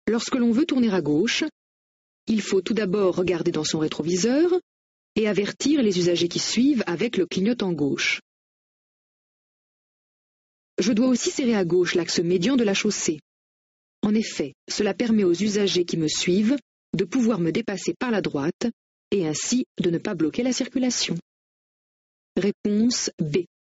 Lorsque l'on veut tourner à gauche, il faut tout d'abord regarder dans son rétroviseur et avertir les usagers qui suivent avec le clignotant gauche. Je dois aussi serrer à gauche l'axe médian de la chaussée. En effet, cela permet aux usagers qui me suivent de pouvoir me dépasser par la droite et ainsi de ne pas bloquer la circulation. Réponse B.